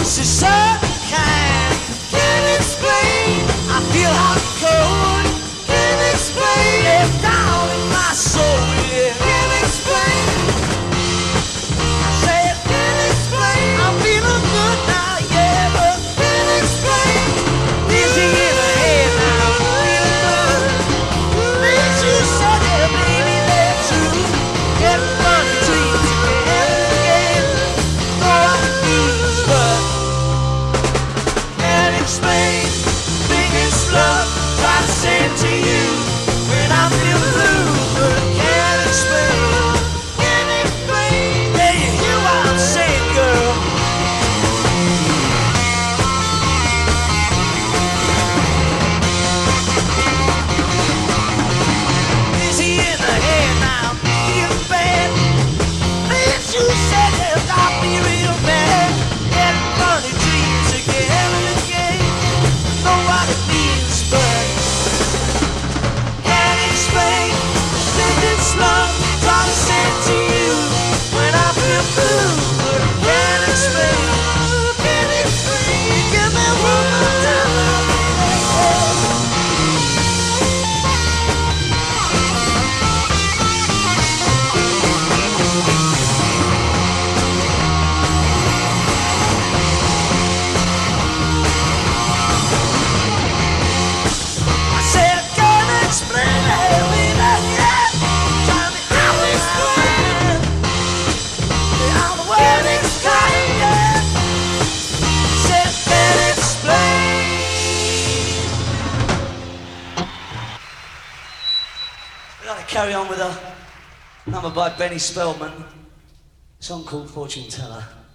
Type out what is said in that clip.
She's certain kind, can't explain. I feel hot and cold, can't explain. Left down in my soul, yeah, can't explain. I said, can't explain. I'm feeling good now, yeah, but can't explain. Dizzy in the head now, feeling good. Things you said, yeah, baby, they're true. Getting funny dreams again and again. Though I confused, but can't explain. Biggest love, try to send to you when I feel blue, but I can't explain. Can't explain. Yeah, you hear what I'm saying, girl? Dizzy in the head now, feeling bad. Things you said have got me real bad. Getting funny dreams again and again. Know what it means, but can't explain. Think it's love, try to send to you when I feel blue, but I can't explain. Can't explain. Give me one more time, I said, can't explain, baby, yeah. Tell me how to explain. How the world is kind, yeah. Said, can't explain. We gotta carry on with a number by Benny Spellman, a song called Fortune Teller.